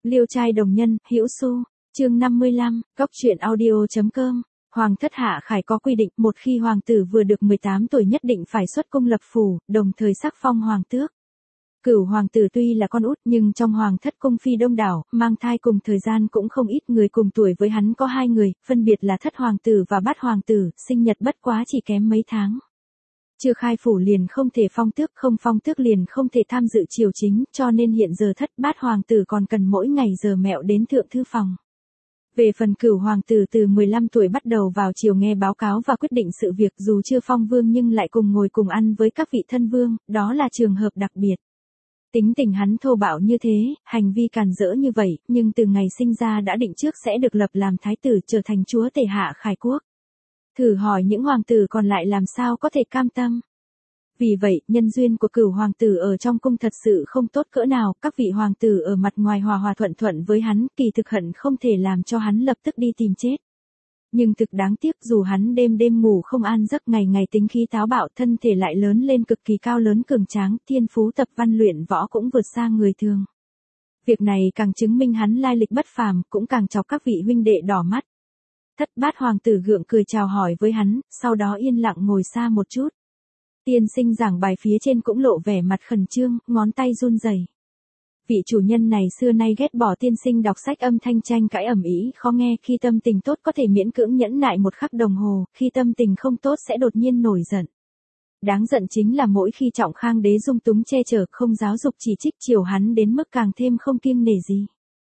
Liêu trai đồng nhân, Hữu Xu, chương 55, góc truyện audio.com. Hoàng thất Hạ Khải có quy định, một khi hoàng tử vừa được 18 tuổi nhất định phải xuất cung lập phủ, đồng thời sắc phong hoàng tước. Cửu hoàng tử tuy là con út nhưng trong hoàng thất cung phi đông đảo, mang thai cùng thời gian cũng không ít, người cùng tuổi với hắn có 2 người, phân biệt là thất hoàng tử và bát hoàng tử, sinh nhật bất quá chỉ kém mấy tháng. Chưa khai phủ liền không thể phong tước, không phong tước liền không thể tham dự triều chính, cho nên hiện giờ thất bát hoàng tử còn cần mỗi ngày giờ mẹo đến thượng thư phòng. Về phần cửu hoàng tử từ 15 tuổi bắt đầu vào triều nghe báo cáo và quyết định sự việc, dù chưa phong vương nhưng lại cùng ngồi cùng ăn với các vị thân vương, đó là trường hợp đặc biệt. Tính tình hắn thô bạo như thế, hành vi càn rỡ như vậy, nhưng từ ngày sinh ra đã định trước sẽ được lập làm thái tử, trở thành chúa tể Hạ Khải quốc. Thử hỏi những hoàng tử còn lại làm sao có thể cam tâm. Vì vậy, nhân duyên của cửu hoàng tử ở trong cung thật sự không tốt cỡ nào, các vị hoàng tử ở mặt ngoài hòa hòa thuận thuận với hắn, kỳ thực hận không thể làm cho hắn lập tức đi tìm chết. Nhưng thực đáng tiếc, dù hắn đêm đêm ngủ không an giấc, ngày ngày tính khí táo bạo, thân thể lại lớn lên cực kỳ cao lớn cường tráng, thiên phú tập văn luyện võ cũng vượt xa người thường. Việc này càng chứng minh hắn lai lịch bất phàm, cũng càng chọc các vị huynh đệ đỏ mắt. Thất bát hoàng tử gượng cười chào hỏi với hắn, sau đó yên lặng ngồi xa một chút. Tiên sinh giảng bài phía trên cũng lộ vẻ mặt khẩn trương, ngón tay run rẩy. Vị chủ nhân này xưa nay ghét bỏ tiên sinh đọc sách, âm thanh tranh cãi ầm ĩ khó nghe, khi tâm tình tốt có thể miễn cưỡng nhẫn nại một khắc đồng hồ, khi tâm tình không tốt sẽ đột nhiên nổi giận. Đáng giận chính là mỗi khi Trọng Khang đế dung túng che chở, không giáo dục chỉ trích, chiều hắn đến mức càng thêm không kiêng nể gì.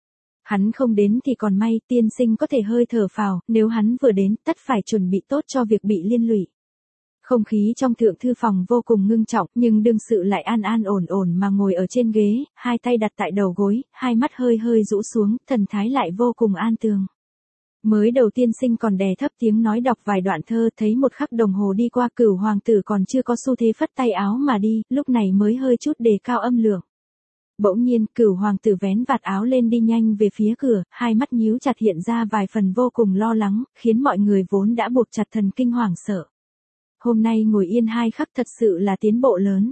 Hắn không đến thì còn may, tiên sinh có thể hơi thở phào, nếu hắn vừa đến, tất phải chuẩn bị tốt cho việc bị liên lụy. Không khí trong thượng thư phòng vô cùng ngưng trọng, nhưng đương sự lại an an ổn ổn mà ngồi ở trên ghế, hai tay đặt tại đầu gối, hai mắt hơi hơi rũ xuống, thần thái lại vô cùng an tường. Mới đầu tiên sinh còn đè thấp tiếng nói đọc vài đoạn thơ, thấy một khắc đồng hồ đi qua, cửu hoàng tử còn chưa có xu thế phất tay áo mà đi, lúc này mới hơi chút đề cao âm lượng. Bỗng nhiên, cửu hoàng tử vén vạt áo lên đi nhanh về phía cửa, hai mắt nhíu chặt hiện ra vài phần vô cùng lo lắng, khiến mọi người vốn đã buộc chặt thần kinh hoảng sợ. Hôm nay ngồi yên 2 khắc thật sự là tiến bộ lớn.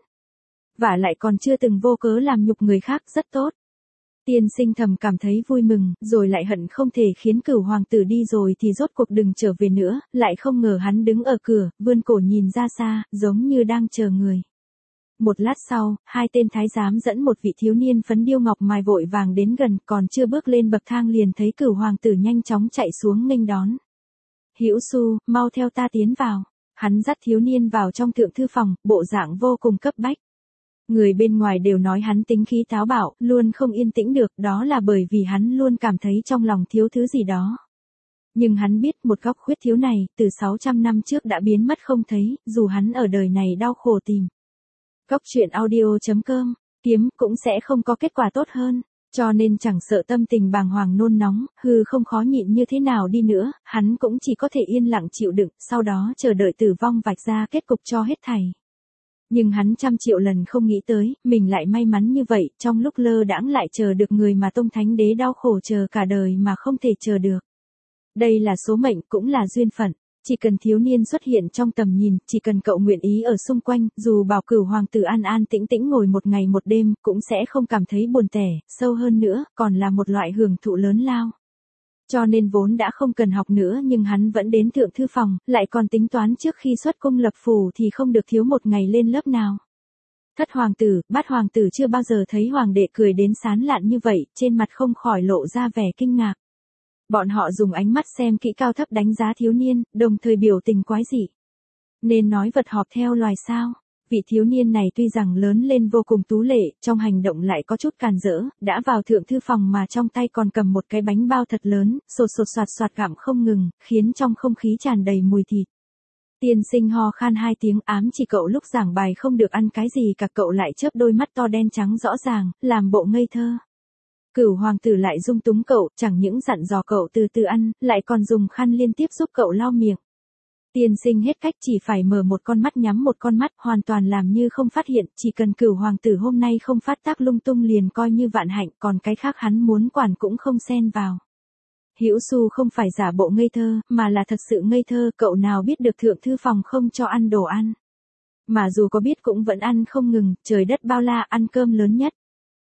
Vả lại còn chưa từng vô cớ làm nhục người khác, rất tốt. Tiên sinh thầm cảm thấy vui mừng, rồi lại hận không thể khiến cửu hoàng tử đi rồi thì rốt cuộc đừng trở về nữa, lại không ngờ hắn đứng ở cửa, vươn cổ nhìn ra xa, giống như đang chờ người. Một lát sau, 2 tên thái giám dẫn một vị thiếu niên phấn điêu ngọc mài vội vàng đến gần, còn chưa bước lên bậc thang liền thấy cửu hoàng tử nhanh chóng chạy xuống nghênh đón. Hữu Xu, mau theo ta tiến vào. Hắn dắt thiếu niên vào trong thượng thư phòng, bộ dạng vô cùng cấp bách. Người bên ngoài đều nói hắn tính khí táo bạo, luôn không yên tĩnh được, đó là bởi vì hắn luôn cảm thấy trong lòng thiếu thứ gì đó. Nhưng hắn biết một góc khuyết thiếu này, từ 600 năm trước đã biến mất không thấy, dù hắn ở đời này đau khổ tìm. Góc truyện audio.com, kiếm cũng sẽ không có kết quả tốt hơn. Cho nên chẳng sợ tâm tình bàng hoàng nôn nóng, hư không khó nhịn như thế nào đi nữa, hắn cũng chỉ có thể yên lặng chịu đựng, sau đó chờ đợi tử vong vạch ra kết cục cho hết thảy. Nhưng hắn trăm triệu lần không nghĩ tới, mình lại may mắn như vậy, trong lúc lơ đãng lại chờ được người mà Tông Thánh Đế đau khổ chờ cả đời mà không thể chờ được. Đây là số mệnh, cũng là duyên phận. Chỉ cần thiếu niên xuất hiện trong tầm nhìn, chỉ cần cậu nguyện ý ở xung quanh, dù bảo cửu hoàng tử an an tĩnh tĩnh ngồi một ngày một đêm, cũng sẽ không cảm thấy buồn tẻ, sâu hơn nữa, còn là một loại hưởng thụ lớn lao. Cho nên vốn đã không cần học nữa nhưng hắn vẫn đến thượng thư phòng, lại còn tính toán trước khi xuất cung lập phủ thì không được thiếu một ngày lên lớp nào. Thất hoàng tử, bát hoàng tử chưa bao giờ thấy hoàng đệ cười đến sán lạn như vậy, trên mặt không khỏi lộ ra vẻ kinh ngạc. Bọn họ dùng ánh mắt xem kỹ cao thấp đánh giá thiếu niên, đồng thời biểu tình quái dị. Nên nói vật họp theo loài sao? Vị thiếu niên này tuy rằng lớn lên vô cùng tú lệ, trong hành động lại có chút càn rỡ, đã vào thượng thư phòng mà trong tay còn cầm một cái bánh bao thật lớn, sột sột soạt soạt gặm không ngừng, khiến trong không khí tràn đầy mùi thịt. Tiên sinh ho khan 2 tiếng, ám chỉ cậu lúc giảng bài không được ăn cái gì cả, cậu lại chớp đôi mắt to đen trắng rõ ràng, làm bộ ngây thơ. Cửu hoàng tử lại dung túng cậu, chẳng những dặn dò cậu từ từ ăn, lại còn dùng khăn liên tiếp giúp cậu lau miệng. Tiên sinh hết cách chỉ phải mở một con mắt nhắm một con mắt, hoàn toàn làm như không phát hiện, chỉ cần cửu hoàng tử hôm nay không phát tác lung tung liền coi như vạn hạnh, còn cái khác hắn muốn quản cũng không xen vào. Hữu Xu không phải giả bộ ngây thơ, mà là thật sự ngây thơ, cậu nào biết được thượng thư phòng không cho ăn đồ ăn. Mà dù có biết cũng vẫn ăn không ngừng, trời đất bao la, ăn cơm lớn nhất.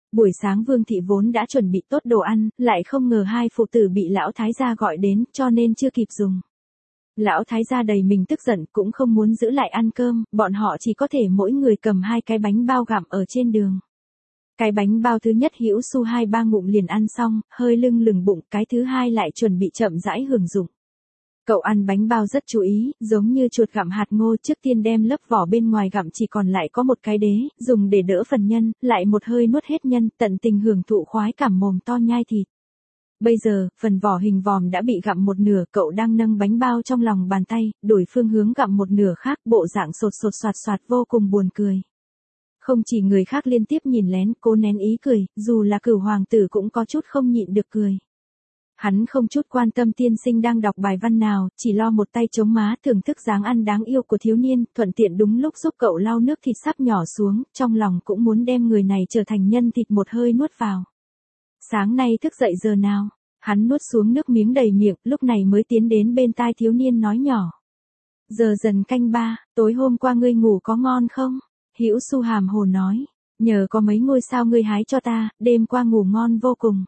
Buổi sáng Vương thị vốn đã chuẩn bị tốt đồ ăn, lại không ngờ hai phụ tử bị lão thái gia gọi đến, cho nên chưa kịp dùng. Lão thái gia đầy mình tức giận, cũng không muốn giữ lại ăn cơm, bọn họ chỉ có thể mỗi người cầm 2 cái bánh bao gặm ở trên đường. Cái bánh bao thứ nhất Hữu Xu 2-3 ngụm liền ăn xong, hơi lưng lửng bụng, cái thứ hai lại chuẩn bị chậm rãi hưởng dụng. Cậu ăn bánh bao rất chú ý, giống như chuột gặm hạt ngô, trước tiên đem lớp vỏ bên ngoài gặm chỉ còn lại có một cái đế, dùng để đỡ phần nhân, lại một hơi nuốt hết nhân, tận tình hưởng thụ khoái cảm mồm to nhai thịt. Bây giờ, phần vỏ hình vòm đã bị gặm một nửa, cậu đang nâng bánh bao trong lòng bàn tay, đổi phương hướng gặm một nửa khác, bộ dạng sột sột soạt soạt vô cùng buồn cười. Không chỉ người khác liên tiếp nhìn lén, cố nén ý cười, dù là Cửu hoàng tử cũng có chút không nhịn được cười. Hắn không chút quan tâm tiên sinh đang đọc bài văn nào, chỉ lo một tay chống má thưởng thức dáng ăn đáng yêu của thiếu niên, thuận tiện đúng lúc giúp cậu lau nước thịt sắp nhỏ xuống, trong lòng cũng muốn đem người này trở thành nhân thịt một hơi nuốt vào. Sáng nay thức dậy giờ nào? Hắn nuốt xuống nước miếng đầy miệng, lúc này mới tiến đến bên tai thiếu niên nói nhỏ. Giờ dần canh 3, tối hôm qua ngươi ngủ có ngon không? Hữu Xu hàm hồ nói, nhờ có mấy ngôi sao ngươi hái cho ta, đêm qua ngủ ngon vô cùng.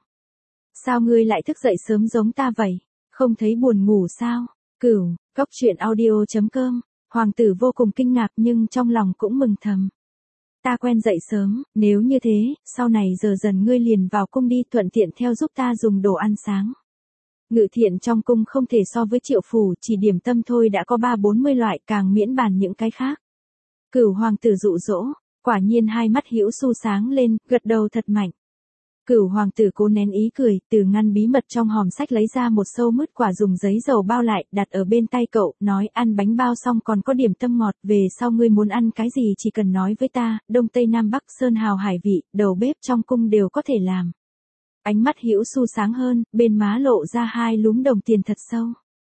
Sao ngươi lại thức dậy sớm giống ta vậy? Không thấy buồn ngủ sao? Cửu, Cốc Truyện Audio.com. Hoàng tử vô cùng kinh ngạc nhưng trong lòng cũng mừng thầm. Ta quen dậy sớm, nếu như thế, sau này giờ dần ngươi liền vào cung đi, thuận tiện theo giúp ta dùng đồ ăn sáng. Ngự thiện trong cung không thể so với Triệu phủ, chỉ điểm tâm thôi đã có 30-40 loại, càng miễn bàn những cái khác. Cửu hoàng tử dụ dỗ, quả nhiên hai mắt Hữu Xu sáng lên, gật đầu thật mạnh. Cửu hoàng tử cố nén ý cười, từ ngăn bí mật trong hòm sách lấy ra một sâu mứt quả dùng giấy dầu bao lại, đặt ở bên tay cậu, nói ăn bánh bao xong còn có điểm tâm ngọt, về sau ngươi muốn ăn cái gì chỉ cần nói với ta, Đông Tây Nam Bắc Sơn hào hải vị, đầu bếp trong cung đều có thể làm. Ánh mắt Hữu Xu sáng hơn, bên má lộ ra 2 lúm đồng tiền thật sâu.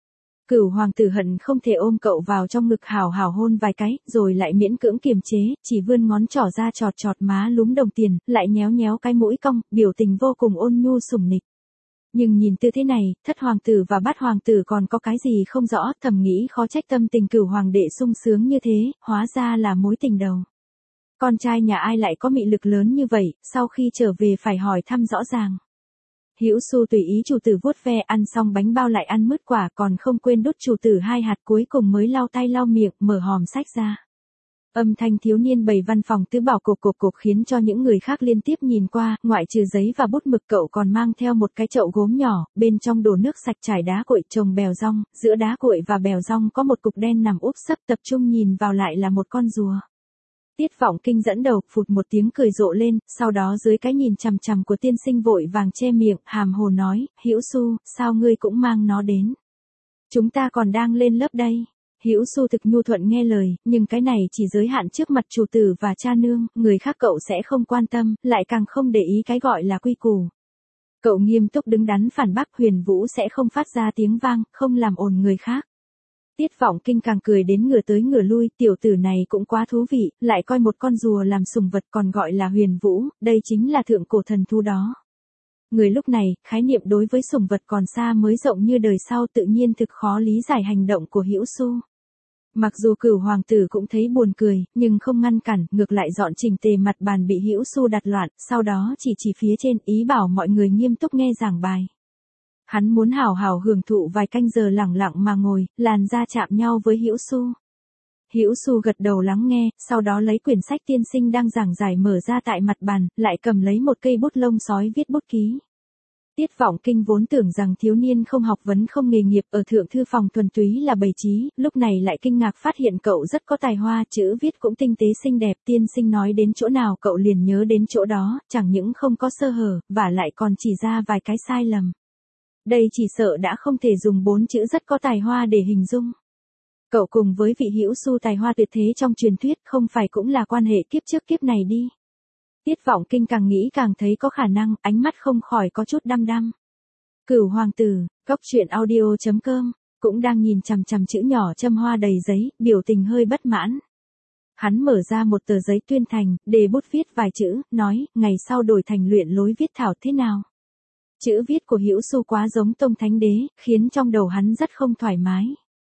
Cửu hoàng tử hận không thể ôm cậu vào trong ngực hào hào hôn vài cái, rồi lại miễn cưỡng kiềm chế, chỉ vươn ngón trỏ ra chọt chọt má lúm đồng tiền, lại nhéo nhéo cái mũi cong, biểu tình vô cùng ôn nhu sủng nịch. Nhưng nhìn tư thế này, thất hoàng tử và bát hoàng tử còn có cái gì không rõ, thầm nghĩ khó trách tâm tình Cửu hoàng đệ sung sướng như thế, hóa ra là mối tình đầu. Con trai nhà ai lại có mị lực lớn như vậy, sau khi trở về phải hỏi thăm rõ ràng. Hữu Xu tùy ý chủ tử vuốt ve, ăn xong bánh bao lại ăn mứt quả, còn không quên đút chủ tử 2 hạt, cuối cùng mới lau tay lau miệng, mở hòm sách ra. Âm thanh thiếu niên bày văn phòng tứ bảo cộp cộp cộp khiến cho những người khác liên tiếp nhìn qua, ngoại trừ giấy và bút mực cậu còn mang theo một cái chậu gốm nhỏ, bên trong đổ nước sạch trải đá cuội trồng bèo rong, giữa đá cuội và bèo rong có một cục đen nằm úp sấp, tập trung nhìn vào lại là một con rùa. Tiết Vọng Kinh dẫn đầu, phụt một tiếng cười rộ lên, sau đó dưới cái nhìn chằm chằm của tiên sinh vội vàng che miệng, hàm hồ nói, Hữu Xu, sao ngươi cũng mang nó đến? Chúng ta còn đang lên lớp đây. Hữu Xu thực nhu thuận nghe lời, nhưng cái này chỉ giới hạn trước mặt chủ tử và cha nương, người khác cậu sẽ không quan tâm, lại càng không để ý cái gọi là quy củ. Cậu nghiêm túc đứng đắn phản bác, Huyền Vũ sẽ không phát ra tiếng vang, không làm ồn người khác. Tiết Vọng Kinh càng cười đến ngửa tới ngửa lui, tiểu tử này cũng quá thú vị, lại coi một con rùa làm sùng vật còn gọi là Huyền Vũ, đây chính là thượng cổ thần thú đó. Người lúc này, khái niệm đối với sùng vật còn xa mới rộng như đời sau, tự nhiên thực khó lý giải hành động của Hữu Xu. Mặc dù Cửu hoàng tử cũng thấy buồn cười, nhưng không ngăn cản, ngược lại dọn chỉnh tề mặt bàn bị Hữu Xu đặt loạn, sau đó chỉ phía trên, ý bảo mọi người nghiêm túc nghe giảng bài. Hắn muốn hào hào hưởng thụ vài canh giờ lẳng lặng mà ngồi, làn da chạm nhau với Hữu Xu. Hữu Xu gật đầu lắng nghe, sau đó lấy quyển sách tiên sinh đang giảng giải mở ra tại mặt bàn, lại cầm lấy một cây bút lông sói viết bút ký. Tiết Vọng Kinh vốn tưởng rằng thiếu niên không học vấn không nghề nghiệp ở thượng thư phòng thuần túy là bày trí, lúc này lại kinh ngạc phát hiện cậu rất có tài hoa, chữ viết cũng tinh tế xinh đẹp, tiên sinh nói đến chỗ nào cậu liền nhớ đến chỗ đó, chẳng những không có sơ hở, và lại còn chỉ ra vài cái sai lầm. Đây chỉ sợ đã không thể dùng 4 chữ rất có tài hoa để hình dung. Cậu cùng với vị Hữu Xu tài hoa tuyệt thế trong truyền thuyết không phải cũng là quan hệ kiếp trước kiếp này đi. Tiết Vọng Kinh càng nghĩ càng thấy có khả năng, ánh mắt không khỏi có chút đăm đăm. Cửu hoàng tử, Cốc Truyện Audio.com, cũng đang nhìn chằm chằm chữ nhỏ châm hoa đầy giấy, biểu tình hơi bất mãn. Hắn mở ra một tờ giấy tuyên thành, đề bút viết vài chữ, nói, ngày sau đổi thành luyện lối viết thảo thế nào. Chữ viết của Hữu Xu quá giống Tông Thánh Đế, khiến trong đầu hắn rất không thoải mái.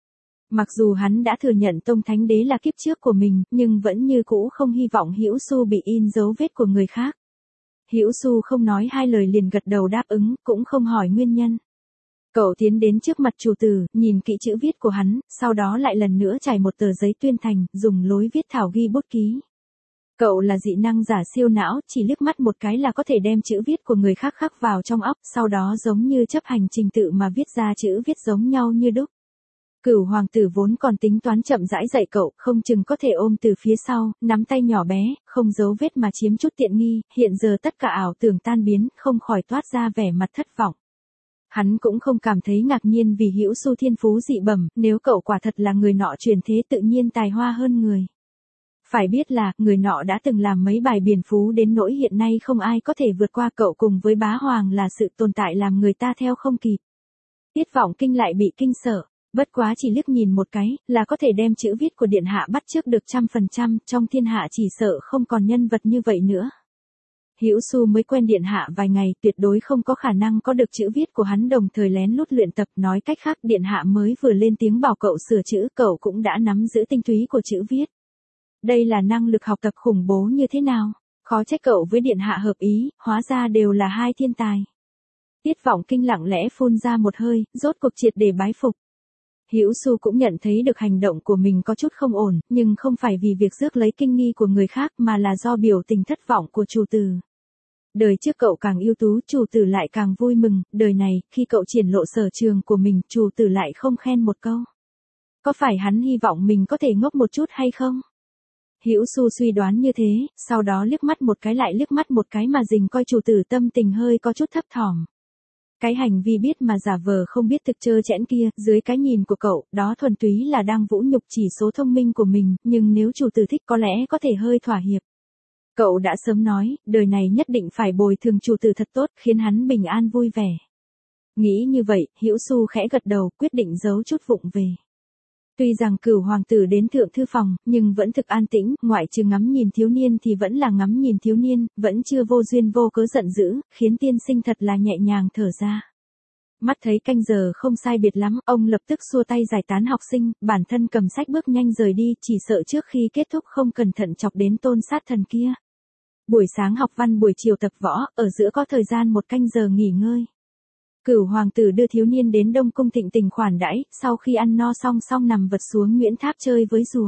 Mặc dù hắn đã thừa nhận Tông Thánh Đế là kiếp trước của mình, nhưng vẫn như cũ không hy vọng Hữu Xu bị in dấu vết của người khác. Hữu Xu không nói hai lời liền gật đầu đáp ứng, cũng không hỏi nguyên nhân. Cậu tiến đến trước mặt chủ tử, nhìn kỹ chữ viết của hắn, sau đó lại lần nữa trải một tờ giấy tuyên thành, dùng lối viết thảo ghi bút ký. Cậu là dị năng giả siêu não, chỉ liếc mắt một cái là có thể đem chữ viết của người khác khắc vào trong óc, sau đó giống như chấp hành trình tự mà viết ra chữ viết giống nhau như đúc. Cửu hoàng tử vốn còn tính toán chậm rãi dạy cậu, không chừng có thể ôm từ phía sau, nắm tay nhỏ bé, không giấu vết mà chiếm chút tiện nghi, hiện giờ tất cả ảo tưởng tan biến, không khỏi toát ra vẻ mặt thất vọng. Hắn cũng không cảm thấy ngạc nhiên vì Hữu Xu thiên phú dị bẩm, nếu cậu quả thật là người nọ truyền thế tự nhiên tài hoa hơn người. Phải biết là, người nọ đã từng làm mấy bài biển phú đến nỗi hiện nay không ai có thể vượt qua cậu, cùng với bá hoàng là sự tồn tại làm người ta theo không kịp. Tiết Vọng Kinh lại bị kinh sợ, bất quá chỉ liếc nhìn một cái, là có thể đem chữ viết của điện hạ bắt chước được 100%, trong thiên hạ chỉ sợ không còn nhân vật như vậy nữa. Hữu Xu mới quen điện hạ vài ngày, tuyệt đối không có khả năng có được chữ viết của hắn đồng thời lén lút luyện tập, nói cách khác điện hạ mới vừa lên tiếng bảo cậu sửa chữ, cậu cũng đã nắm giữ tinh túy của chữ viết. Đây là năng lực học tập khủng bố như thế nào, khó trách cậu với điện hạ hợp ý, hóa ra đều là hai thiên tài. Tiết Vọng Kinh lặng lẽ phun ra một hơi, rốt cuộc triệt để bái phục. Hữu Xu cũng nhận thấy được hành động của mình có chút không ổn, nhưng không phải vì việc rước lấy kinh nghi của người khác mà là do biểu tình thất vọng của chủ tử. Đời trước cậu càng ưu tú, chủ tử lại càng vui mừng, đời này, khi cậu triển lộ sở trường của mình, chủ tử lại không khen một câu. Có phải hắn hy vọng mình có thể ngốc một chút hay không? Hữu Xu suy đoán như thế, sau đó liếc mắt một cái lại liếc mắt một cái mà dình coi chủ tử tâm tình hơi có chút thấp thỏm. Cái hành vi biết mà giả vờ không biết thực trơ trẽn kia, dưới cái nhìn của cậu, đó thuần túy là đang vũ nhục chỉ số thông minh của mình, nhưng nếu chủ tử thích có lẽ có thể hơi thỏa hiệp. Cậu đã sớm nói, đời này nhất định phải bồi thường chủ tử thật tốt, khiến hắn bình an vui vẻ. Nghĩ như vậy, Hữu Xu khẽ gật đầu, quyết định giấu chút vụng về. Tuy rằng Cửu hoàng tử đến thượng thư phòng, nhưng vẫn thực an tĩnh, ngoại trừ ngắm nhìn thiếu niên thì vẫn là ngắm nhìn thiếu niên, vẫn chưa vô duyên vô cớ giận dữ, khiến tiên sinh thật là nhẹ nhàng thở ra. Mắt thấy canh giờ không sai biệt lắm, ông lập tức xua tay giải tán học sinh, bản thân cầm sách bước nhanh rời đi, chỉ sợ trước khi kết thúc không cẩn thận chọc đến Tôn Sát Thần kia. Buổi sáng học văn, buổi chiều tập võ, ở giữa có thời gian một canh giờ nghỉ ngơi. Cửu hoàng tử đưa thiếu niên đến Đông Cung thịnh tình khoản đãi, sau khi ăn no xong nằm vật xuống Nguyễn Tháp chơi với rùa.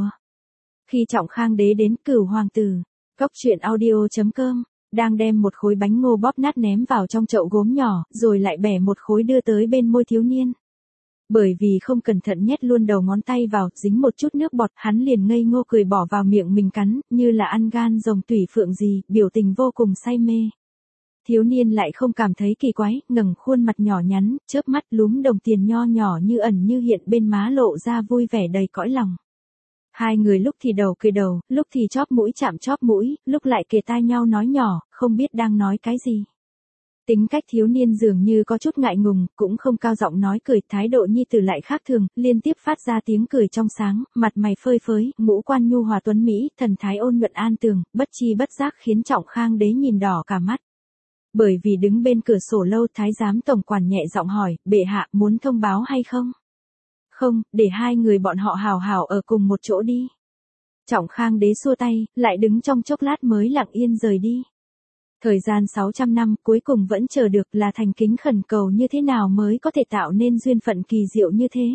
Khi Trọng Khang đế đến, Cửu hoàng tử, Cốc Truyện Audio.com, đang đem một khối bánh ngô bóp nát ném vào trong chậu gốm nhỏ, rồi lại bẻ một khối đưa tới bên môi thiếu niên. Bởi vì không cẩn thận nhét luôn đầu ngón tay vào, dính một chút nước bọt, hắn liền ngây ngô cười bỏ vào miệng mình cắn, như là ăn gan rồng tủy phượng gì, biểu tình vô cùng say mê. Thiếu niên lại không cảm thấy kỳ quái, ngẩng khuôn mặt nhỏ nhắn, chớp mắt lúm đồng tiền nho nhỏ như ẩn như hiện bên má lộ ra vui vẻ đầy cõi lòng. Hai người lúc thì đầu kề đầu, lúc thì chóp mũi chạm chóp mũi, lúc lại kề tai nhau nói nhỏ, không biết đang nói cái gì. Tính cách thiếu niên dường như có chút ngại ngùng, cũng không cao giọng nói cười, thái độ nhi tử lại khác thường, liên tiếp phát ra tiếng cười trong sáng, mặt mày phơi phới, ngũ quan nhu hòa tuấn mỹ, thần thái ôn nhuận an tường, bất chi bất giác khiến Trọng Khang đế nhìn đỏ cả mắt. Bởi vì đứng bên cửa sổ lâu, thái giám tổng quản nhẹ giọng hỏi, bệ hạ muốn thông báo hay không? Không, để hai người bọn họ hào hào ở cùng một chỗ đi. Trọng Khang đế xua tay, lại đứng trong chốc lát mới lặng yên rời đi. Thời gian 600 năm cuối cùng vẫn chờ được, là thành kính khẩn cầu như thế nào mới có thể tạo nên duyên phận kỳ diệu như thế.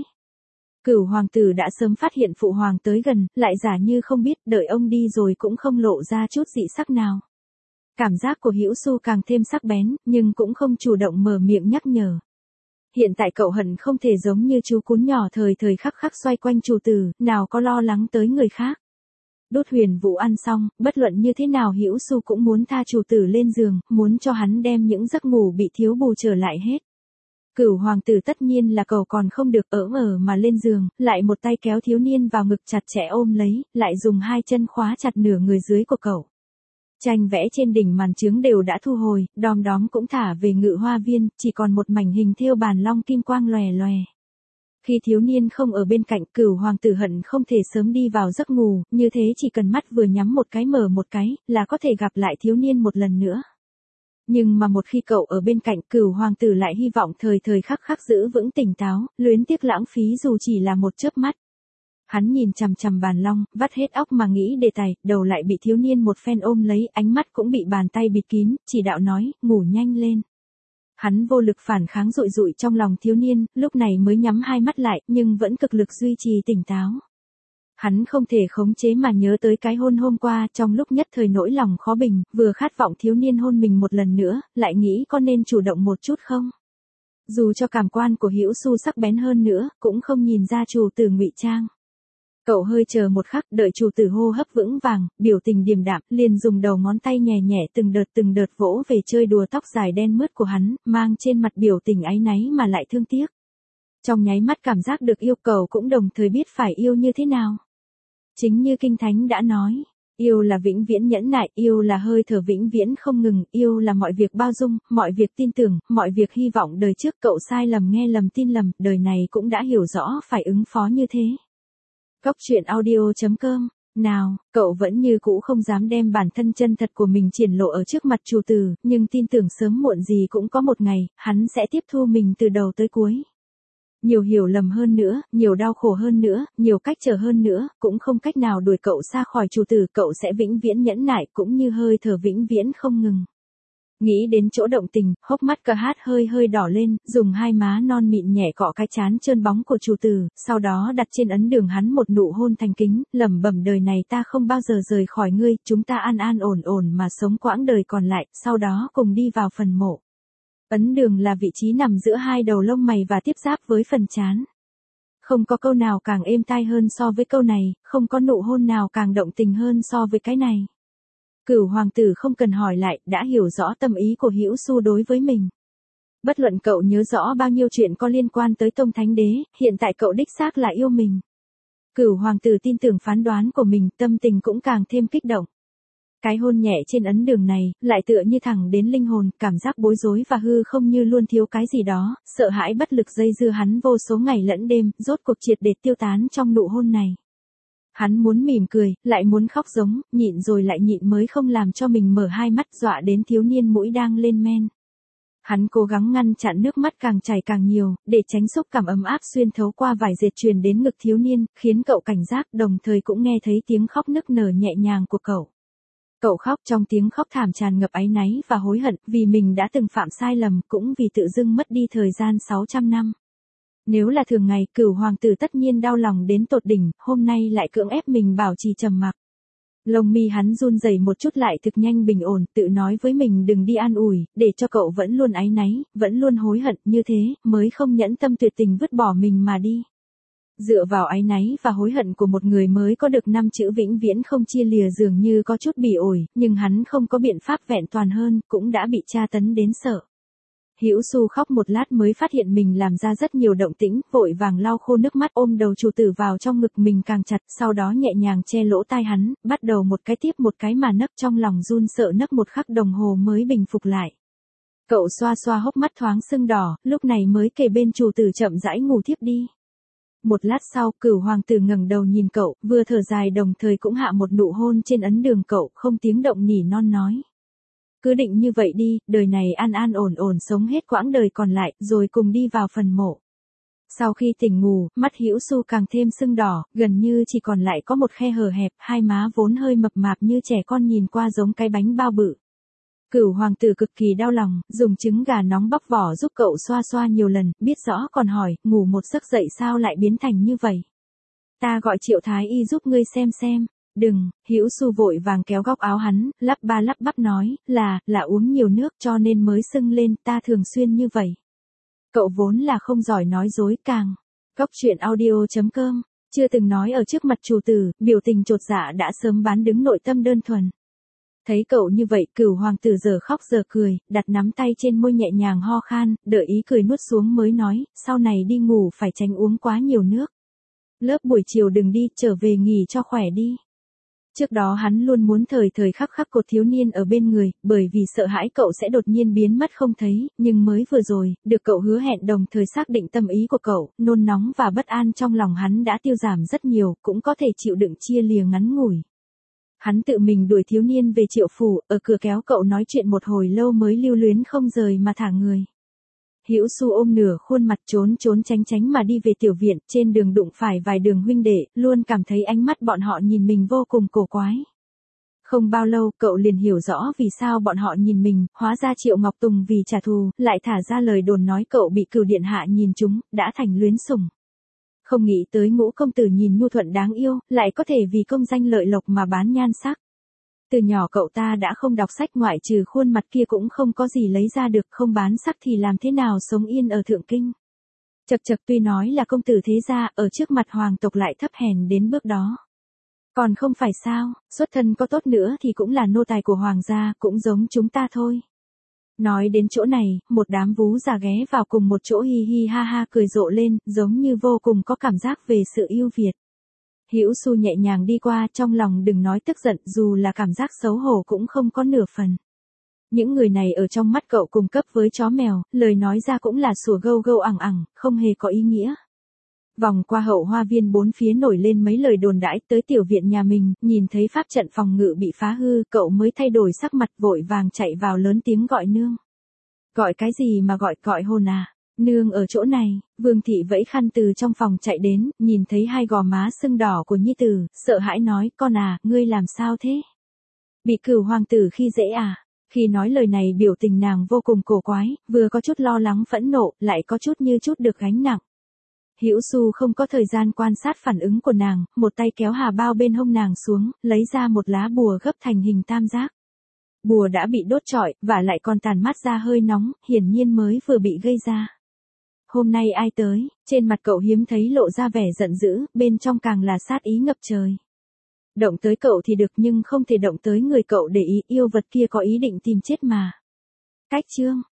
Cửu hoàng tử đã sớm phát hiện phụ hoàng tới gần, lại giả như không biết, đợi ông đi rồi cũng không lộ ra chút dị sắc nào. Cảm giác của Hữu Xu càng thêm sắc bén, nhưng cũng không chủ động mở miệng nhắc nhở. Hiện tại cậu hận không thể giống như chú cún nhỏ thời thời khắc khắc xoay quanh chủ tử, nào có lo lắng tới người khác. Đốt huyền vũ ăn xong, bất luận như thế nào Hữu Xu cũng muốn tha chủ tử lên giường, muốn cho hắn đem những giấc ngủ bị thiếu bù trở lại hết. Cửu hoàng tử tất nhiên là cậu còn không được mà lên giường, lại một tay kéo thiếu niên vào ngực chặt chẽ ôm lấy, lại dùng hai chân khóa chặt nửa người dưới của cậu. Tranh vẽ trên đỉnh màn trướng đều đã thu hồi, đom đóm cũng thả về Ngự Hoa Viên, chỉ còn một mảnh hình thêu bàn long kim quang lòe lòe. Khi thiếu niên không ở bên cạnh, Cửu hoàng tử hận không thể sớm đi vào giấc ngủ, như thế chỉ cần mắt vừa nhắm một cái mở một cái, là có thể gặp lại thiếu niên một lần nữa. Nhưng mà một khi cậu ở bên cạnh, Cửu hoàng tử lại hy vọng thời thời khắc khắc giữ vững tỉnh táo, luyến tiếc lãng phí dù chỉ là một chớp mắt. Hắn nhìn chằm chằm bàn long, vắt hết óc mà nghĩ đề tài, đầu lại bị thiếu niên một phen ôm lấy, ánh mắt cũng bị bàn tay bịt kín, chỉ đạo nói, ngủ nhanh lên. Hắn vô lực phản kháng dụi dụi trong lòng thiếu niên, lúc này mới nhắm hai mắt lại, nhưng vẫn cực lực duy trì tỉnh táo. Hắn không thể khống chế mà nhớ tới cái hôn hôm qua, trong lúc nhất thời nỗi lòng khó bình, vừa khát vọng thiếu niên hôn mình một lần nữa, lại nghĩ có nên chủ động một chút không? Dù cho cảm quan của Hữu Xu sắc bén hơn nữa, cũng không nhìn ra chủ tử ngụy trang. Cậu hơi chờ một khắc, đợi chủ tử hô hấp vững vàng, biểu tình điềm đạm, liền dùng đầu ngón tay nhẹ nhẹ từng đợt vỗ về chơi đùa tóc dài đen mướt của hắn, mang trên mặt biểu tình áy náy mà lại thương tiếc. Trong nháy mắt cảm giác được yêu cầu cũng đồng thời biết phải yêu như thế nào. Chính như Kinh Thánh đã nói, yêu là vĩnh viễn nhẫn nại, yêu là hơi thở vĩnh viễn không ngừng, yêu là mọi việc bao dung, mọi việc tin tưởng, mọi việc hy vọng. Đời trước cậu sai lầm nghe lầm tin lầm, đời này cũng đã hiểu rõ phải ứng phó như thế. Góc truyện audio.com. Nào, cậu vẫn như cũ không dám đem bản thân chân thật của mình triển lộ ở trước mặt chủ tử, nhưng tin tưởng sớm muộn gì cũng có một ngày, hắn sẽ tiếp thu mình từ đầu tới cuối. Nhiều hiểu lầm hơn nữa, nhiều đau khổ hơn nữa, nhiều cách trở hơn nữa, cũng không cách nào đuổi cậu xa khỏi chủ tử, cậu sẽ vĩnh viễn nhẫn nại cũng như hơi thở vĩnh viễn không ngừng. Nghĩ đến chỗ động tình, hốc mắt cả hát hơi đỏ lên, dùng hai má non mịn nhẹ cọ cái trán trơn bóng của chủ tử, sau đó đặt trên ấn đường hắn một nụ hôn thành kính, lẩm bẩm đời này ta không bao giờ rời khỏi ngươi, chúng ta an an ổn ổn mà sống quãng đời còn lại, sau đó cùng đi vào phần mộ. Ấn đường là vị trí nằm giữa hai đầu lông mày và tiếp giáp với phần trán. Không có câu nào càng êm tai hơn so với câu này, không có nụ hôn nào càng động tình hơn so với cái này. Cửu hoàng tử không cần hỏi lại, đã hiểu rõ tâm ý của Hữu Xu đối với mình. Bất luận cậu nhớ rõ bao nhiêu chuyện có liên quan tới Tông Thánh Đế, hiện tại cậu đích xác là yêu mình. Cửu hoàng tử tin tưởng phán đoán của mình, tâm tình cũng càng thêm kích động. Cái hôn nhẹ trên ấn đường này, lại tựa như thẳng đến linh hồn, cảm giác bối rối và hư không như luôn thiếu cái gì đó, sợ hãi bất lực dây dưa hắn vô số ngày lẫn đêm, rốt cuộc triệt để tiêu tán trong nụ hôn này. Hắn muốn mỉm cười, lại muốn khóc giống, nhịn rồi lại nhịn mới không làm cho mình mở hai mắt, dọa đến thiếu niên mũi đang lên men. Hắn cố gắng ngăn chặn nước mắt càng chảy càng nhiều, để tránh xúc cảm ấm áp xuyên thấu qua vải dệt truyền đến ngực thiếu niên, khiến cậu cảnh giác, đồng thời cũng nghe thấy tiếng khóc nức nở nhẹ nhàng của cậu. Cậu khóc trong tiếng khóc thảm tràn ngập áy náy và hối hận, vì mình đã từng phạm sai lầm, cũng vì tự dưng mất đi thời gian 600 năm. Nếu là thường ngày, Cửu hoàng tử tất nhiên đau lòng đến tột đỉnh, hôm nay lại cưỡng ép mình bảo trì trầm mặc. Lông mi hắn run rẩy một chút lại thực nhanh bình ổn, tự nói với mình đừng đi an ủi, để cho cậu vẫn luôn áy náy, vẫn luôn hối hận, như thế, mới không nhẫn tâm tuyệt tình vứt bỏ mình mà đi. Dựa vào áy náy và hối hận của một người mới có được 5 chữ vĩnh viễn không chia lìa dường như có chút bỉ ổi, nhưng hắn không có biện pháp vẹn toàn hơn, cũng đã bị tra tấn đến sợ. Hữu Xu khóc một lát mới phát hiện mình làm ra rất nhiều động tĩnh, vội vàng lau khô nước mắt ôm đầu chủ tử vào trong ngực mình càng chặt, sau đó nhẹ nhàng che lỗ tai hắn, bắt đầu một cái tiếp một cái mà nấc, trong lòng run sợ nấc một khắc đồng hồ mới bình phục lại. Cậu xoa xoa hốc mắt thoáng sưng đỏ, lúc này mới kề bên chủ tử chậm rãi ngủ thiếp đi. Một lát sau, Cửu hoàng tử ngẩng đầu nhìn cậu, vừa thở dài đồng thời cũng hạ một nụ hôn trên ấn đường cậu, không tiếng động nỉ non nói. Cứ định như vậy đi, đời này an an ổn ổn sống hết quãng đời còn lại, rồi cùng đi vào phần mộ. Sau khi tỉnh ngủ, mắt Hữu Xu càng thêm sưng đỏ, gần như chỉ còn lại có một khe hở hẹp, hai má vốn hơi mập mạp như trẻ con nhìn qua giống cái bánh bao bự. Cửu hoàng tử cực kỳ đau lòng, dùng trứng gà nóng bóc vỏ giúp cậu xoa xoa nhiều lần, biết rõ còn hỏi, ngủ một giấc dậy sao lại biến thành như vậy. Ta gọi Triệu Thái Y giúp ngươi xem. Đừng, Hữu Xu vội vàng kéo góc áo hắn, lắp ba lắp bắp nói, là uống nhiều nước cho nên mới sưng lên, ta thường xuyên như vậy. Cậu vốn là không giỏi nói dối càng. Góc truyện audio.com, chưa từng nói ở trước mặt chủ tử, biểu tình chột dạ đã sớm bán đứng nội tâm đơn thuần. Thấy cậu như vậy, Cửu hoàng tử giờ khóc giờ cười, đặt nắm tay trên môi nhẹ nhàng ho khan, đợi ý cười nuốt xuống mới nói, sau này đi ngủ phải tránh uống quá nhiều nước. Lớp buổi chiều đừng đi, trở về nghỉ cho khỏe đi. Trước đó hắn luôn muốn thời thời khắc khắc cột thiếu niên ở bên người, bởi vì sợ hãi cậu sẽ đột nhiên biến mất không thấy, nhưng mới vừa rồi, được cậu hứa hẹn đồng thời xác định tâm ý của cậu, nôn nóng và bất an trong lòng hắn đã tiêu giảm rất nhiều, cũng có thể chịu đựng chia lìa ngắn ngủi. Hắn tự mình đuổi thiếu niên về Triệu phủ, ở cửa kéo cậu nói chuyện một hồi lâu mới lưu luyến không rời mà thả người. Hữu Xu ôm nửa khuôn mặt trốn trốn tránh tránh mà đi về tiểu viện, trên đường đụng phải vài đường huynh đệ, luôn cảm thấy ánh mắt bọn họ nhìn mình vô cùng cổ quái. Không bao lâu, cậu liền hiểu rõ vì sao bọn họ nhìn mình, hóa ra Triệu Ngọc Tùng vì trả thù, lại thả ra lời đồn nói cậu bị Cửu điện hạ nhìn trúng, đã thành luyến sủng. Không nghĩ tới Ngũ công tử nhìn nhu thuận đáng yêu, lại có thể vì công danh lợi lộc mà bán nhan sắc. Từ nhỏ cậu ta đã không đọc sách, ngoại trừ khuôn mặt kia cũng không có gì lấy ra được, không bán sắc thì làm thế nào sống yên ở Thượng Kinh. Chật chật, tuy nói là công tử thế gia, ở trước mặt hoàng tộc lại thấp hèn đến bước đó. Còn không phải sao, xuất thân có tốt nữa thì cũng là nô tài của hoàng gia, cũng giống chúng ta thôi. Nói đến chỗ này, một đám vú già ghé vào cùng một chỗ hi hi ha ha cười rộ lên, giống như vô cùng có cảm giác về sự yêu Việt. Hữu Xu nhẹ nhàng đi qua, trong lòng đừng nói tức giận, dù là cảm giác xấu hổ cũng không có nửa phần. Những người này ở trong mắt cậu cùng cấp với chó mèo, lời nói ra cũng là sủa gâu gâu ẳng ẳng, không hề có ý nghĩa. Vòng qua hậu hoa viên, bốn phía nổi lên mấy lời đồn đãi, tới tiểu viện nhà mình, nhìn thấy pháp trận phòng ngự bị phá hư, cậu mới thay đổi sắc mặt, vội vàng chạy vào lớn tiếng gọi nương. Gọi cái gì mà gọi hồn à? Nương ở chỗ này. Vương thị vẫy khăn từ trong phòng chạy đến, nhìn thấy hai gò má sưng đỏ của nhi tử, sợ hãi nói, con à, ngươi làm sao thế? Bị Cửu hoàng tử khi dễ à? Khi nói lời này biểu tình nàng vô cùng cổ quái, vừa có chút lo lắng phẫn nộ, lại có chút như chút được gánh nặng. Hữu Xu không có thời gian quan sát phản ứng của nàng, một tay kéo hà bao bên hông nàng xuống, lấy ra một lá bùa gấp thành hình tam giác. Bùa đã bị đốt trọi, và lại còn tàn mát ra hơi nóng, hiển nhiên mới vừa bị gây ra. Hôm nay ai tới? Trên mặt cậu hiếm thấy lộ ra vẻ giận dữ, bên trong càng là sát ý ngập trời. Động tới cậu thì được nhưng không thể động tới người cậu để ý, yêu vật kia có ý định tìm chết mà. Cách chương